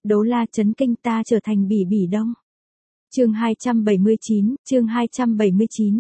Đấu la chấn kinh, ta trở thành Bỉ Bỉ Đông. Chương 279.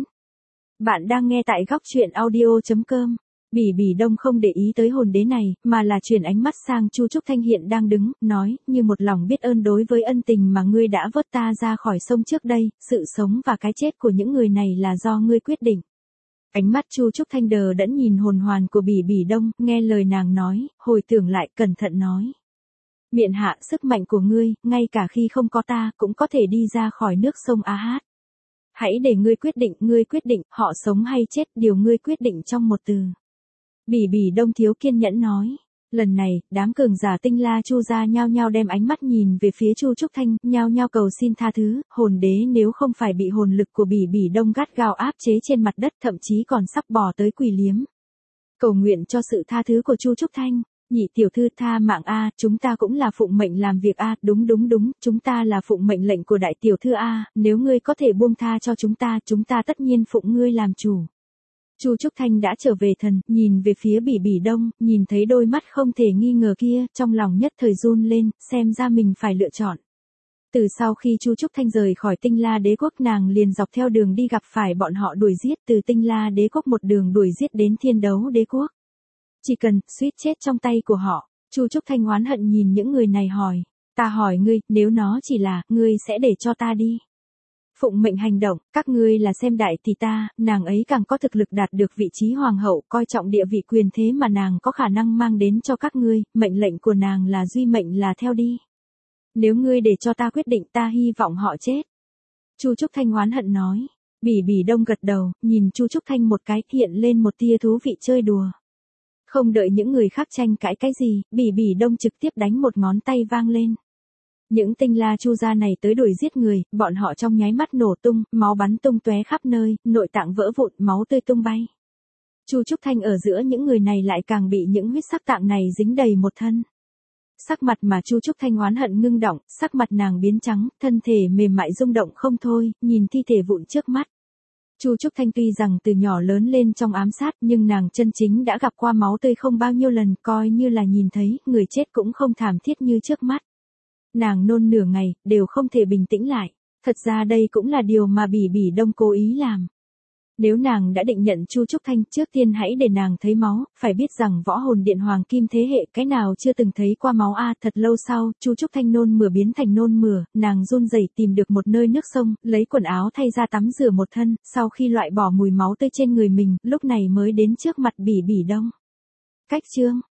Bạn đang nghe tại góc truyện audio.com. Bỉ Bỉ Đông không để ý tới hồn đế này, mà là chuyển ánh mắt sang Chu Trúc Thanh hiện đang đứng, nói, như một lòng biết ơn đối với ân tình mà ngươi đã vớt ta ra khỏi sông trước đây, sự sống và cái chết của những người này là do ngươi quyết định. Ánh mắt Chu Trúc Thanh đờ đẫn nhìn hồn hoàn của Bỉ Bỉ Đông, nghe lời nàng nói, hồi tưởng lại, cẩn thận nói. Miện hạ, sức mạnh của ngươi, ngay cả khi không có ta, cũng có thể đi ra khỏi nước sông A Hát. Hãy để ngươi quyết định, họ sống hay chết, điều ngươi quyết định trong một từ. Bỉ Bỉ Đông thiếu kiên nhẫn nói. Lần này, đám cường giả Tinh La Chu gia nhao nhao đem ánh mắt nhìn về phía Chu Trúc Thanh, nhao nhao cầu xin tha thứ, hồn đế nếu không phải bị hồn lực của Bỉ Bỉ Đông gắt gao áp chế trên mặt đất, thậm chí còn sắp bò tới quỳ liếm. Cầu nguyện cho sự tha thứ của Chu Trúc Thanh. Nhị tiểu thư, tha mạng a, chúng ta cũng là phụng mệnh làm việc a, đúng, chúng ta là phụng mệnh lệnh của đại tiểu thư a, nếu ngươi có thể buông tha cho chúng ta tất nhiên phụng ngươi làm chủ. Chu Trúc Thanh đã trở về thần, nhìn về phía Bỉ Bỉ Đông, nhìn thấy đôi mắt không thể nghi ngờ kia, trong lòng nhất thời run lên, xem ra mình phải lựa chọn. Từ sau khi Chu Trúc Thanh rời khỏi Tinh La Đế quốc, nàng liền dọc theo đường đi gặp phải bọn họ đuổi giết, từ Tinh La Đế quốc một đường đuổi giết đến Thiên Đấu Đế quốc. Chỉ cần, suýt chết trong tay của họ. Chu Trúc Thanh oán hận nhìn những người này hỏi. Ta hỏi ngươi, nếu nó chỉ là, ngươi sẽ để cho ta đi. Phụng mệnh hành động, các ngươi là xem đại thì ta, nàng ấy càng có thực lực đạt được vị trí hoàng hậu, coi trọng địa vị quyền thế mà nàng có khả năng mang đến cho các ngươi, mệnh lệnh của nàng là duy mệnh là theo đi. Nếu ngươi để cho ta quyết định, ta hy vọng họ chết. Chu Trúc Thanh oán hận nói. Bỉ Bỉ Đông gật đầu, nhìn Chu Trúc Thanh một cái, hiện lên một tia thú vị chơi đùa. Không đợi những người khác tranh cãi cái gì, Bỉ Bỉ Đông trực tiếp đánh một ngón tay vang lên. Những Tinh La Chu gia này tới đuổi giết người, bọn họ trong nháy mắt nổ tung, máu bắn tung tóe khắp nơi, nội tạng vỡ vụn, máu tươi tung bay. Chu Trúc Thanh ở giữa những người này lại càng bị những huyết sắc tạng này dính đầy một thân. Sắc mặt mà Chu Trúc Thanh oán hận ngưng đọng, sắc mặt nàng biến trắng, thân thể mềm mại rung động không thôi, nhìn thi thể vụn trước mắt. Chu Trúc Thanh tuy rằng từ nhỏ lớn lên trong ám sát, nhưng nàng chân chính đã gặp qua máu tươi không bao nhiêu lần, coi như là nhìn thấy, người chết cũng không thảm thiết như trước mắt. Nàng nôn nửa ngày, đều không thể bình tĩnh lại. Thật ra đây cũng là điều mà Bỉ Bỉ Đông cố ý làm. Nếu nàng đã định nhận Chu Trúc Thanh, trước tiên hãy để nàng thấy máu, phải biết rằng võ hồn điện hoàng kim thế hệ cái nào chưa từng thấy qua máu a. Thật lâu sau, Chu Trúc Thanh nôn mửa biến thành nôn mửa, nàng run rẩy tìm được một nơi nước sông, lấy quần áo thay ra tắm rửa một thân, sau khi loại bỏ mùi máu tươi trên người mình, lúc này mới đến trước mặt Bỉ Bỉ Đông. Cách chương